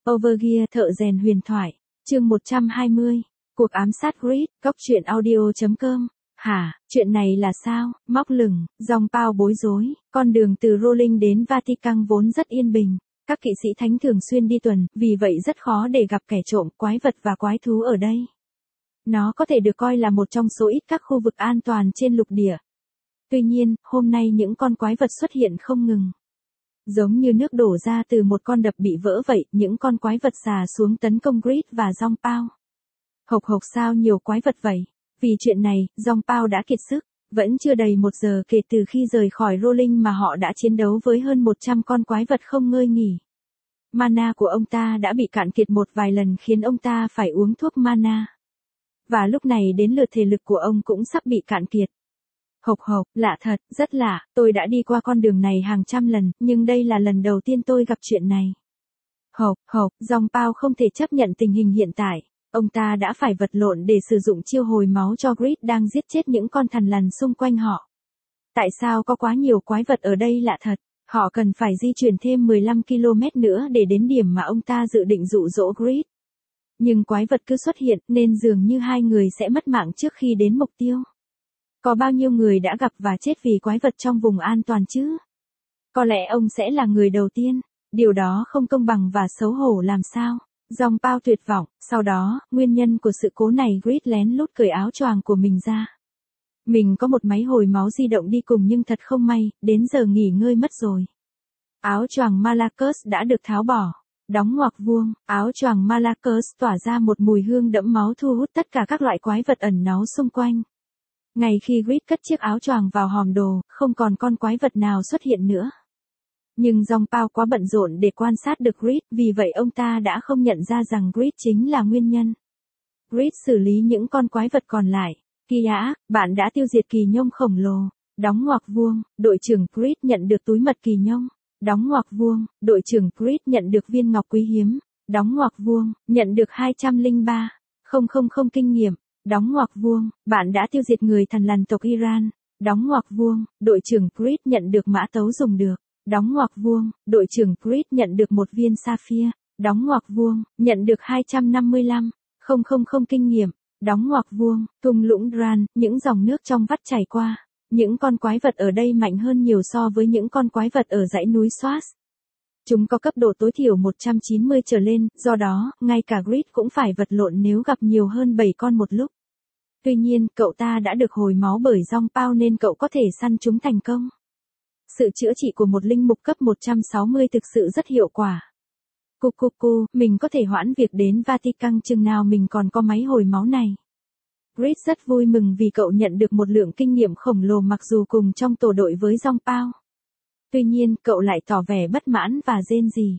Overgear thợ rèn huyền thoại, chương 120, cuộc ám sát Grid, góc truyện audio.com. Hả, chuyện này là sao? Móc lửng, dòng Pao bối rối, con đường từ Rolling đến Vatican vốn rất yên bình. Các kỵ sĩ thánh thường xuyên đi tuần, vì vậy rất khó để gặp kẻ trộm, quái vật và quái thú ở đây. Nó có thể được coi là một trong số ít các khu vực an toàn trên lục địa. Tuy nhiên, hôm nay những con quái vật xuất hiện không ngừng. Giống như nước đổ ra từ một con đập bị vỡ vậy, những con quái vật xà xuống tấn công Grid và dòng Pao. Hộc sao nhiều quái vật vậy? Vì chuyện này, dòng Pao đã kiệt sức. Vẫn chưa đầy 1 giờ kể từ khi rời khỏi Rolling mà họ đã chiến đấu với hơn 100 con quái vật không ngơi nghỉ. Mana của ông ta đã bị cạn kiệt một vài lần khiến ông ta phải uống thuốc mana. Và lúc này đến lượt thể lực của ông cũng sắp bị cạn kiệt. Hộc, lạ thật, rất lạ, tôi đã đi qua con đường này hàng trăm lần, nhưng đây là lần đầu tiên tôi gặp chuyện này. Dòng Pao không thể chấp nhận tình hình hiện tại. Ông ta đã phải vật lộn để sử dụng chiêu hồi máu cho Grid đang giết chết những con thằn lằn xung quanh họ. Tại sao có quá nhiều quái vật ở đây lạ thật? Họ cần phải di chuyển thêm 15 km nữa để đến điểm mà ông ta dự định dụ dỗ Grid. Nhưng quái vật cứ xuất hiện nên dường như hai người sẽ mất mạng trước khi đến mục tiêu. Có bao nhiêu người đã gặp và chết vì quái vật trong vùng an toàn chứ? Có lẽ ông sẽ là người đầu tiên. Điều đó không công bằng và xấu hổ làm sao? Dòng Pao tuyệt vọng, sau đó, nguyên nhân của sự cố này Grid lén lút cởi áo choàng của mình ra. Mình có một máy hồi máu di động đi cùng nhưng thật không may, đến giờ nghỉ ngơi mất rồi. Áo choàng Malakos đã được tháo bỏ. Đóng ngoặc vuông, áo choàng Malakos tỏa ra một mùi hương đẫm máu thu hút tất cả các loại quái vật ẩn náu xung quanh. Ngay khi Grid cất chiếc áo choàng vào hòm đồ, không còn con quái vật nào xuất hiện nữa. Nhưng dòng Pao quá bận rộn để quan sát được Grid, vì vậy ông ta đã không nhận ra rằng Grid chính là nguyên nhân. Grid xử lý những con quái vật còn lại. Kìa, bạn đã tiêu diệt kỳ nhông khổng lồ. Đóng ngoặc vuông, đội trưởng Grid nhận được túi mật kỳ nhông. Đóng ngoặc vuông, đội trưởng Grid nhận được viên ngọc quý hiếm. Đóng ngoặc vuông, nhận được 203,000 kinh nghiệm. Đóng ngoặc vuông, bạn đã tiêu diệt người thằn lằn tộc Iran. Đóng ngoặc vuông, đội trưởng Grid nhận được mã tấu dùng được. Đóng ngoặc vuông, đội trưởng Grid nhận được một viên sapphire. Đóng ngoặc vuông, nhận được 255,000 kinh nghiệm. Đóng ngoặc vuông, thung lũng Dran, những dòng nước trong vắt chảy qua. Những con quái vật ở đây mạnh hơn nhiều so với những con quái vật ở dãy núi Swas. Chúng có cấp độ tối thiểu 190 trở lên, do đó, ngay cả Grid cũng phải vật lộn nếu gặp nhiều hơn 7 con một lúc. Tuy nhiên, cậu ta đã được hồi máu bởi dòng Pao nên cậu có thể săn chúng thành công. Sự chữa trị của một linh mục cấp 160 thực sự rất hiệu quả. Mình có thể hoãn việc đến Vatican chừng nào mình còn có máy hồi máu này. Grid rất vui mừng vì cậu nhận được một lượng kinh nghiệm khổng lồ mặc dù cùng trong tổ đội với dòng Pao. Tuy nhiên, cậu lại tỏ vẻ bất mãn và rên rỉ.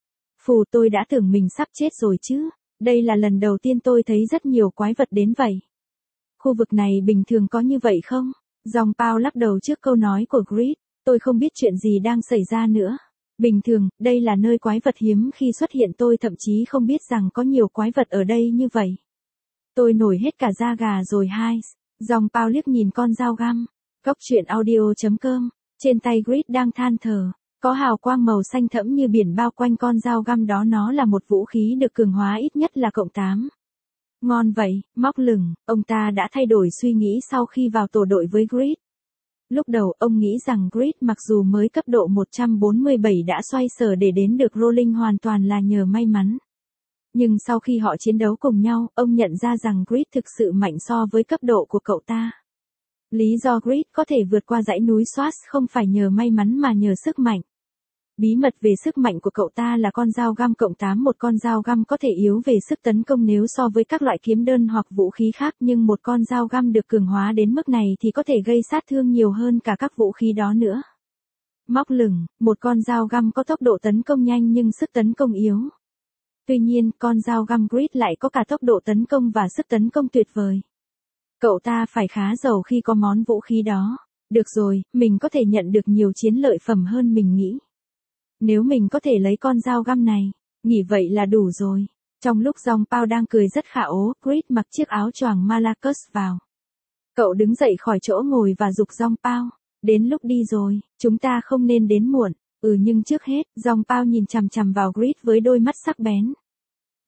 Tôi đã tưởng mình sắp chết rồi chứ. Đây là lần đầu tiên tôi thấy rất nhiều quái vật đến vậy. Khu vực này bình thường có như vậy không? Dòng Pao lắc đầu trước câu nói của Grid. Tôi không biết chuyện gì đang xảy ra nữa. Bình thường, đây là nơi quái vật hiếm khi xuất hiện, tôi thậm chí không biết rằng có nhiều quái vật ở đây như vậy. Tôi nổi hết cả da gà rồi hai. Dòng Pao liếc nhìn con dao găm. Góc truyện audio.com. Trên tay Grid đang than thở. Có hào quang màu xanh thẫm như biển bao quanh con dao găm đó, nó là một vũ khí được cường hóa ít nhất là cộng 8. Ngon vậy, móc lửng, ông ta đã thay đổi suy nghĩ sau khi vào tổ đội với Grid. Lúc đầu ông nghĩ rằng Grid mặc dù mới cấp độ 147 đã xoay sở để đến được Rolling hoàn toàn là nhờ may mắn. Nhưng sau khi họ chiến đấu cùng nhau, ông nhận ra rằng Grid thực sự mạnh so với cấp độ của cậu ta. Lý do Grid có thể vượt qua dãy núi Swas không phải nhờ may mắn mà nhờ sức mạnh. Bí mật về sức mạnh của cậu ta là con dao găm cộng 8. Một con dao găm có thể yếu về sức tấn công nếu so với các loại kiếm đơn hoặc vũ khí khác, nhưng một con dao găm được cường hóa đến mức này thì có thể gây sát thương nhiều hơn cả các vũ khí đó nữa. Móc lửng, một con dao găm có tốc độ tấn công nhanh nhưng sức tấn công yếu. Tuy nhiên, con dao găm Grid lại có cả tốc độ tấn công và sức tấn công tuyệt vời. Cậu ta phải khá giàu khi có món vũ khí đó. Được rồi, mình có thể nhận được nhiều chiến lợi phẩm hơn mình nghĩ. Nếu mình có thể lấy con dao găm này, nghĩ vậy là đủ rồi. Trong lúc dòng Pao đang cười rất khả ố, Grid mặc chiếc áo choàng Malakos vào. Cậu đứng dậy khỏi chỗ ngồi và giục dòng Pao. Đến lúc đi rồi, chúng ta không nên đến muộn. Nhưng trước hết, dòng Pao nhìn chằm chằm vào Grid với đôi mắt sắc bén.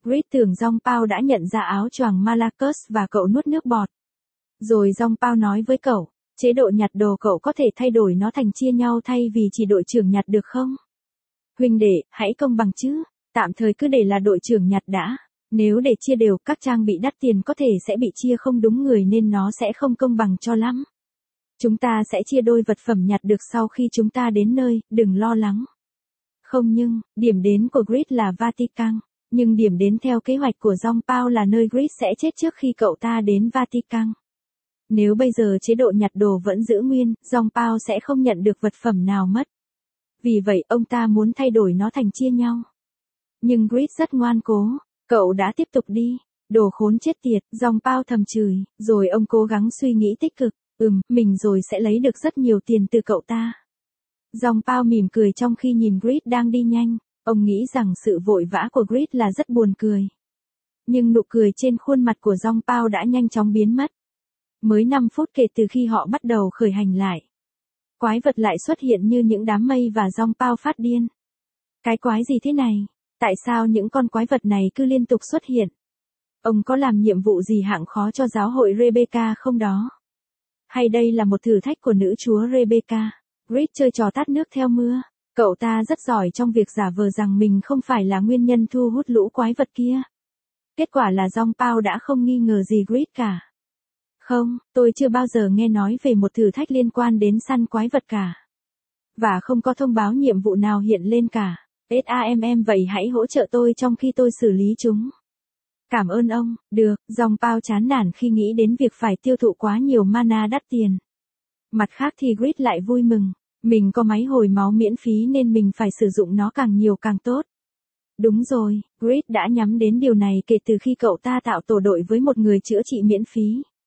Grid tưởng Jong Pao đã nhận ra áo choàng Marcus và cậu nuốt nước bọt. Rồi Jong Pao nói với cậu, chế độ nhặt đồ cậu có thể thay đổi nó thành chia nhau thay vì chỉ đội trưởng nhặt được không? Huynh đệ, hãy công bằng chứ, tạm thời cứ để là đội trưởng nhặt đã. Nếu để chia đều, các trang bị đắt tiền có thể sẽ bị chia không đúng người nên nó sẽ không công bằng cho lắm. Chúng ta sẽ chia đôi vật phẩm nhặt được sau khi chúng ta đến nơi, đừng lo lắng. Không nhưng, điểm đến của Grid là Vatican, nhưng điểm đến theo kế hoạch của Jong Pao là nơi Grid sẽ chết trước khi cậu ta đến Vatican. Nếu bây giờ chế độ nhặt đồ vẫn giữ nguyên, Jong Pao sẽ không nhận được vật phẩm nào mất. Vì vậy ông ta muốn thay đổi nó thành chia nhau. Nhưng Grid rất ngoan cố, cậu đã tiếp tục đi. Đồ khốn chết tiệt, Jong Pao thầm chửi, rồi ông cố gắng suy nghĩ tích cực, mình rồi sẽ lấy được rất nhiều tiền từ cậu ta. Jong Pao mỉm cười trong khi nhìn Grid đang đi nhanh, ông nghĩ rằng sự vội vã của Grid là rất buồn cười. Nhưng nụ cười trên khuôn mặt của Jong Pao đã nhanh chóng biến mất. Mới 5 phút kể từ khi họ bắt đầu khởi hành lại. Quái vật lại xuất hiện như những đám mây và Jong Pao phát điên. Cái quái gì thế này? Tại sao những con quái vật này cứ liên tục xuất hiện? Ông có làm nhiệm vụ gì hạng khó cho giáo hội Rebecca không đó? Hay đây là một thử thách của nữ chúa Rebecca? Grid chơi trò tát nước theo mưa. Cậu ta rất giỏi trong việc giả vờ rằng mình không phải là nguyên nhân thu hút lũ quái vật kia. Kết quả là Jong Pao đã không nghi ngờ gì Grid cả. Không, tôi chưa bao giờ nghe nói về một thử thách liên quan đến săn quái vật cả. Và không có thông báo nhiệm vụ nào hiện lên cả. SAMM vậy hãy hỗ trợ tôi trong khi tôi xử lý chúng. Cảm ơn ông, được, Jong Pao chán nản khi nghĩ đến việc phải tiêu thụ quá nhiều mana đắt tiền. Mặt khác thì Grid lại vui mừng, mình có máy hồi máu miễn phí nên mình phải sử dụng nó càng nhiều càng tốt. Đúng rồi, Grid đã nhắm đến điều này kể từ khi cậu ta tạo tổ đội với một người chữa trị miễn phí.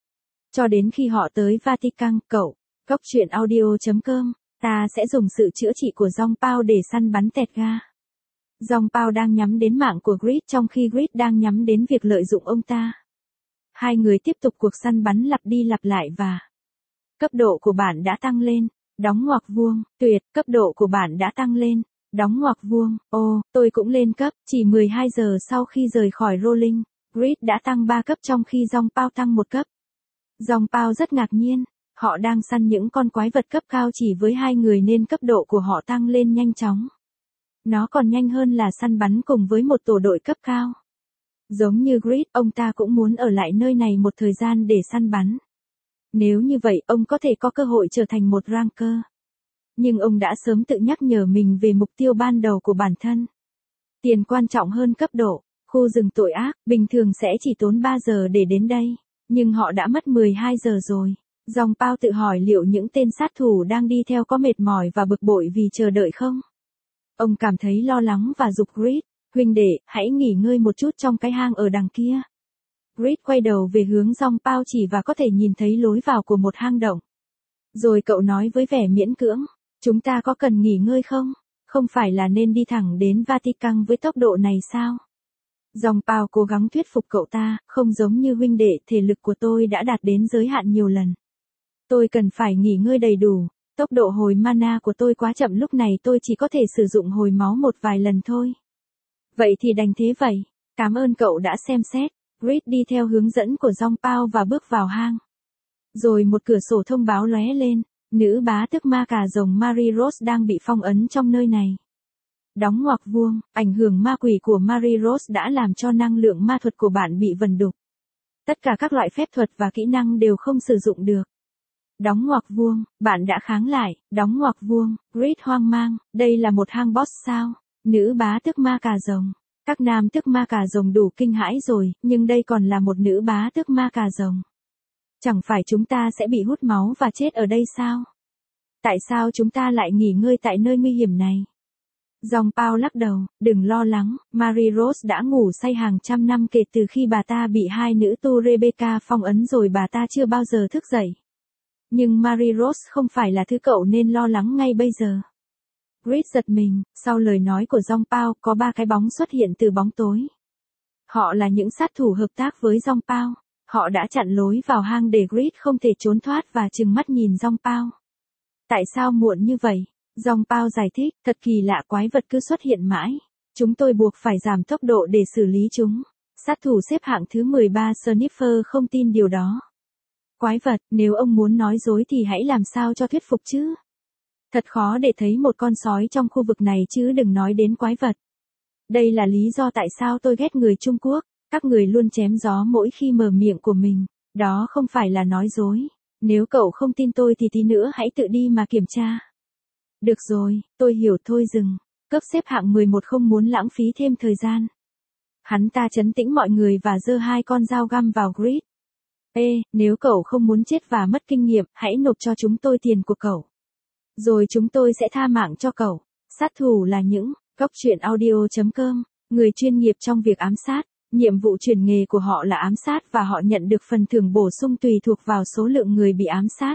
Cho đến khi họ tới Vatican, Góc truyện audio.com, ta sẽ dùng sự chữa trị của Jong Pao để săn bắn tẹt ga. Jong Pao đang nhắm đến mạng của Grid trong khi Grid đang nhắm đến việc lợi dụng ông ta. Hai người tiếp tục cuộc săn bắn lặp đi lặp lại và cấp độ của bạn đã tăng lên, đóng ngoặc vuông, tuyệt, cấp độ của bạn đã tăng lên, đóng ngoặc vuông, tôi cũng lên cấp, chỉ 12 giờ sau khi rời khỏi Rolling, Grid đã tăng 3 cấp trong khi Jong Pao tăng 1 cấp. Jong Pao rất ngạc nhiên, họ đang săn những con quái vật cấp cao chỉ với hai người nên cấp độ của họ tăng lên nhanh chóng. Nó còn nhanh hơn là săn bắn cùng với một tổ đội cấp cao. Giống như Grid, ông ta cũng muốn ở lại nơi này một thời gian để săn bắn. Nếu như vậy, ông có thể có cơ hội trở thành một ranker. Nhưng ông đã sớm tự nhắc nhở mình về mục tiêu ban đầu của bản thân. Tiền quan trọng hơn cấp độ, khu rừng tội ác, bình thường sẽ chỉ tốn 3 giờ để đến đây. Nhưng họ đã mất 12 giờ rồi. Jong Pao tự hỏi liệu những tên sát thủ đang đi theo có mệt mỏi và bực bội vì chờ đợi không? Ông cảm thấy lo lắng và giục Grid, huynh đệ, hãy nghỉ ngơi một chút trong cái hang ở đằng kia. Grid quay đầu về hướng Jong Pao chỉ và có thể nhìn thấy lối vào của một hang động. Rồi cậu nói với vẻ miễn cưỡng, chúng ta có cần nghỉ ngơi không? Không phải là nên đi thẳng đến Vatican với tốc độ này sao? Jong Pao cố gắng thuyết phục cậu ta, không giống như huynh đệ, thể lực của tôi đã đạt đến giới hạn nhiều lần. Tôi cần phải nghỉ ngơi đầy đủ, tốc độ hồi mana của tôi quá chậm lúc này tôi chỉ có thể sử dụng hồi máu một vài lần thôi. Vậy thì đành thế vậy, cảm ơn cậu đã xem xét. Grid đi theo hướng dẫn của Jong Pao và bước vào hang. Rồi một cửa sổ thông báo lóe lên, nữ bá tước ma cà rồng Mary Rose đang bị phong ấn trong nơi này. Đóng ngoặc vuông, ảnh hưởng ma quỷ của Mary Rose đã làm cho năng lượng ma thuật của bạn bị vần đục. Tất cả các loại phép thuật và kỹ năng đều không sử dụng được. Đóng ngoặc vuông, bạn đã kháng lại, đóng ngoặc vuông, Grid hoang mang, đây là một hang boss sao? Nữ bá tước ma cà rồng. Các nam tước ma cà rồng đủ kinh hãi rồi, nhưng đây còn là một nữ bá tước ma cà rồng. Chẳng phải chúng ta sẽ bị hút máu và chết ở đây sao? Tại sao chúng ta lại nghỉ ngơi tại nơi nguy hiểm này? Jong Pao lắc đầu, đừng lo lắng, Mary Rose đã ngủ say hàng trăm năm kể từ khi bà ta bị hai nữ tu Rebecca phong ấn rồi bà ta chưa bao giờ thức dậy. Nhưng Mary Rose không phải là thứ cậu nên lo lắng ngay bây giờ. Grid giật mình, sau lời nói của Jong Pao có 3 cái bóng xuất hiện từ bóng tối. Họ là những sát thủ hợp tác với Jong Pao. Họ đã chặn lối vào hang để Grid không thể trốn thoát và trừng mắt nhìn Jong Pao. Tại sao muộn như vậy? Jong Pao giải thích, thật kỳ lạ quái vật cứ xuất hiện mãi. Chúng tôi buộc phải giảm tốc độ để xử lý chúng. Sát thủ xếp hạng thứ 13 Sniffer không tin điều đó. Quái vật, nếu ông muốn nói dối thì hãy làm sao cho thuyết phục chứ. Thật khó để thấy một con sói trong khu vực này chứ đừng nói đến quái vật. Đây là lý do tại sao tôi ghét người Trung Quốc, các người luôn chém gió mỗi khi mở miệng của mình, đó không phải là nói dối. Nếu cậu không tin tôi thì tí nữa hãy tự đi mà kiểm tra. Được rồi, tôi hiểu thôi dừng. Cướp xếp hạng 11 không muốn lãng phí thêm thời gian. Hắn ta trấn tĩnh mọi người và giơ 2 con dao găm vào Grid. Ê, nếu cậu không muốn chết và mất kinh nghiệm, hãy nộp cho chúng tôi tiền của cậu. Rồi chúng tôi sẽ tha mạng cho cậu. Sát thủ là những góc truyện audio.com, người chuyên nghiệp trong việc ám sát. Nhiệm vụ chuyển nghề của họ là ám sát và họ nhận được phần thưởng bổ sung tùy thuộc vào số lượng người bị ám sát.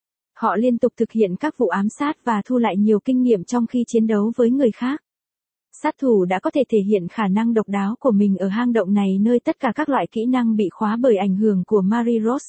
Họ liên tục thực hiện các vụ ám sát và thu lại nhiều kinh nghiệm trong khi chiến đấu với người khác. Sát thủ đã có thể thể hiện khả năng độc đáo của mình ở hang động này nơi tất cả các loại kỹ năng bị khóa bởi ảnh hưởng của Mary Rose.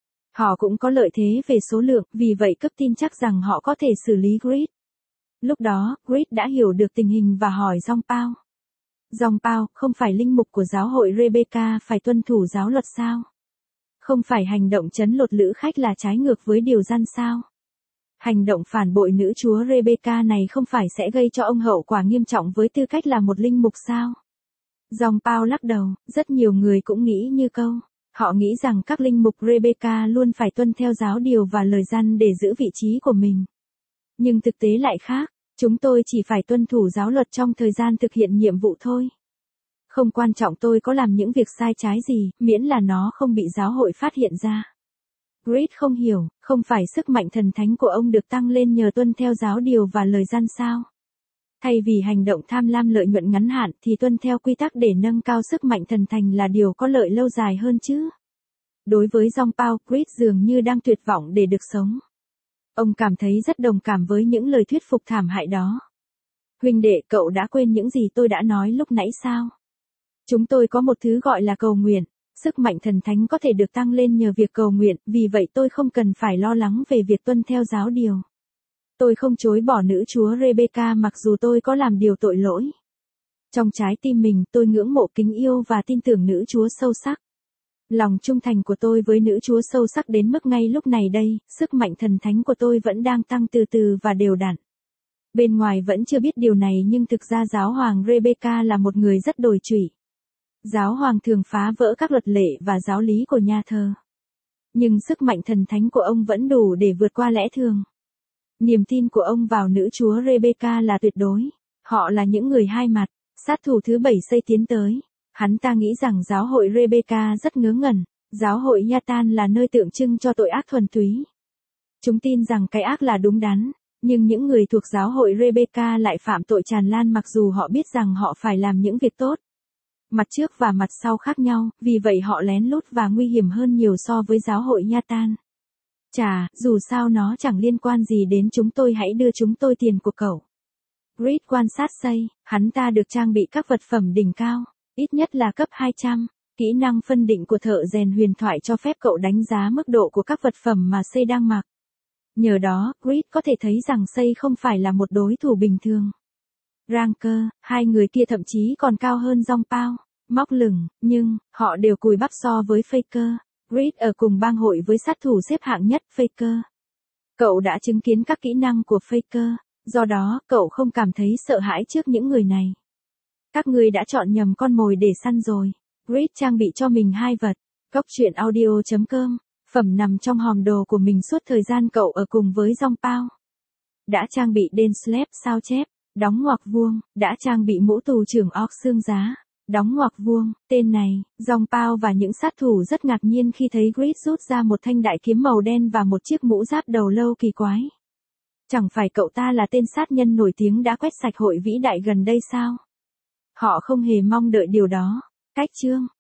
Họ cũng có lợi thế về số lượng, vì vậy cướp tin chắc rằng họ có thể xử lý Grid. Lúc đó, Grid đã hiểu được tình hình và hỏi Dòng Pao. Dòng Pao, không phải linh mục của giáo hội Rebecca phải tuân thủ giáo luật sao? Không phải hành động trấn lột lữ khách là trái ngược với điều răn sao? Hành động phản bội nữ chúa Rebecca này không phải sẽ gây cho ông hậu quả nghiêm trọng với tư cách là một linh mục sao? Dòng Pao lắc đầu, rất nhiều người cũng nghĩ như câu. Họ nghĩ rằng các linh mục Rebecca luôn phải tuân theo giáo điều và lời răn để giữ vị trí của mình. Nhưng thực tế lại khác, chúng tôi chỉ phải tuân thủ giáo luật trong thời gian thực hiện nhiệm vụ thôi. Không quan trọng tôi có làm những việc sai trái gì, miễn là nó không bị giáo hội phát hiện ra. Grid không hiểu, không phải sức mạnh thần thánh của ông được tăng lên nhờ tuân theo giáo điều và lời răn sao? Thay vì hành động tham lam lợi nhuận ngắn hạn thì tuân theo quy tắc để nâng cao sức mạnh thần thánh là điều có lợi lâu dài hơn chứ. Đối với Dòng Pao, Grid dường như đang tuyệt vọng để được sống. Ông cảm thấy rất đồng cảm với những lời thuyết phục thảm hại đó. Huynh đệ, cậu đã quên những gì tôi đã nói lúc nãy sao? Chúng tôi có một thứ gọi là cầu nguyện. Sức mạnh thần thánh có thể được tăng lên nhờ việc cầu nguyện, vì vậy tôi không cần phải lo lắng về việc tuân theo giáo điều. Tôi không chối bỏ nữ chúa Rebecca mặc dù tôi có làm điều tội lỗi. Trong trái tim mình, tôi ngưỡng mộ kính yêu và tin tưởng nữ chúa sâu sắc. Lòng trung thành của tôi với nữ chúa sâu sắc đến mức ngay lúc này đây, sức mạnh thần thánh của tôi vẫn đang tăng từ từ và đều đặn. Bên ngoài vẫn chưa biết điều này nhưng thực ra giáo hoàng Rebecca là một người rất đồi trụy. Giáo hoàng thường phá vỡ các luật lệ và giáo lý của nhà thờ. Nhưng sức mạnh thần thánh của ông vẫn đủ để vượt qua lẽ thường. Niềm tin của ông vào nữ chúa Rebecca là tuyệt đối. Họ là những người hai mặt. Sát thủ thứ 7 xây tiến tới. Hắn ta nghĩ rằng giáo hội Rebecca rất ngớ ngẩn. Giáo hội Yatan là nơi tượng trưng cho tội ác thuần túy. Chúng tin rằng cái ác là đúng đắn. Nhưng những người thuộc giáo hội Rebecca lại phạm tội tràn lan mặc dù họ biết rằng họ phải làm những việc tốt. Mặt trước và mặt sau khác nhau, vì vậy họ lén lút và nguy hiểm hơn nhiều so với giáo hội Yatan. Chà, dù sao nó chẳng liên quan gì đến chúng tôi, hãy đưa chúng tôi tiền của cậu. Grid quan sát xây, hắn ta được trang bị các vật phẩm đỉnh cao, ít nhất là cấp 200. Kỹ năng phân định của thợ rèn huyền thoại cho phép cậu đánh giá mức độ của các vật phẩm mà xây đang mặc. Nhờ đó, Grid có thể thấy rằng xây không phải là một đối thủ bình thường. Ranker, hai người kia thậm chí còn cao hơn Dòng Pao, móc lửng, nhưng, họ đều cùi bắp so với Faker. Grid ở cùng bang hội với sát thủ xếp hạng nhất Faker. Cậu đã chứng kiến các kỹ năng của Faker, do đó, cậu không cảm thấy sợ hãi trước những người này. Các người đã chọn nhầm con mồi để săn rồi. Grid trang bị cho mình 2 vật. Góc truyện audio.com, phẩm nằm trong hòm đồ của mình suốt thời gian cậu ở cùng với Dòng Pao. Đã trang bị đên slap sao chép, đóng ngoặc vuông, đã trang bị mũ tù trưởng orc xương giá, đóng ngoặc vuông, tên này, Dòng Pao và những sát thủ rất ngạc nhiên khi thấy Grid rút ra một thanh đại kiếm màu đen và một chiếc mũ giáp đầu lâu kỳ quái. Chẳng phải cậu ta là tên sát nhân nổi tiếng đã quét sạch hội vĩ đại gần đây sao? Họ không hề mong đợi điều đó. Cách chương